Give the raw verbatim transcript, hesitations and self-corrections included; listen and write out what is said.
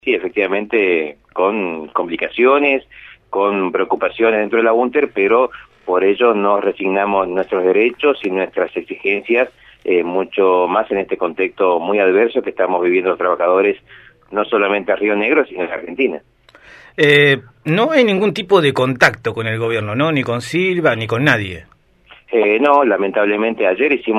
Sí, efectivamente, con complicaciones, con preocupaciones dentro de la UNTER, pero por ello no resignamos nuestros derechos y nuestras exigencias, eh, mucho más en este contexto muy adverso que estamos viviendo los trabajadores, no solamente a Río Negro, sino en Argentina. Eh, no hay ningún tipo de contacto con el gobierno, ¿no? Ni con Silva, ni con nadie. Eh, no, lamentablemente ayer hicimos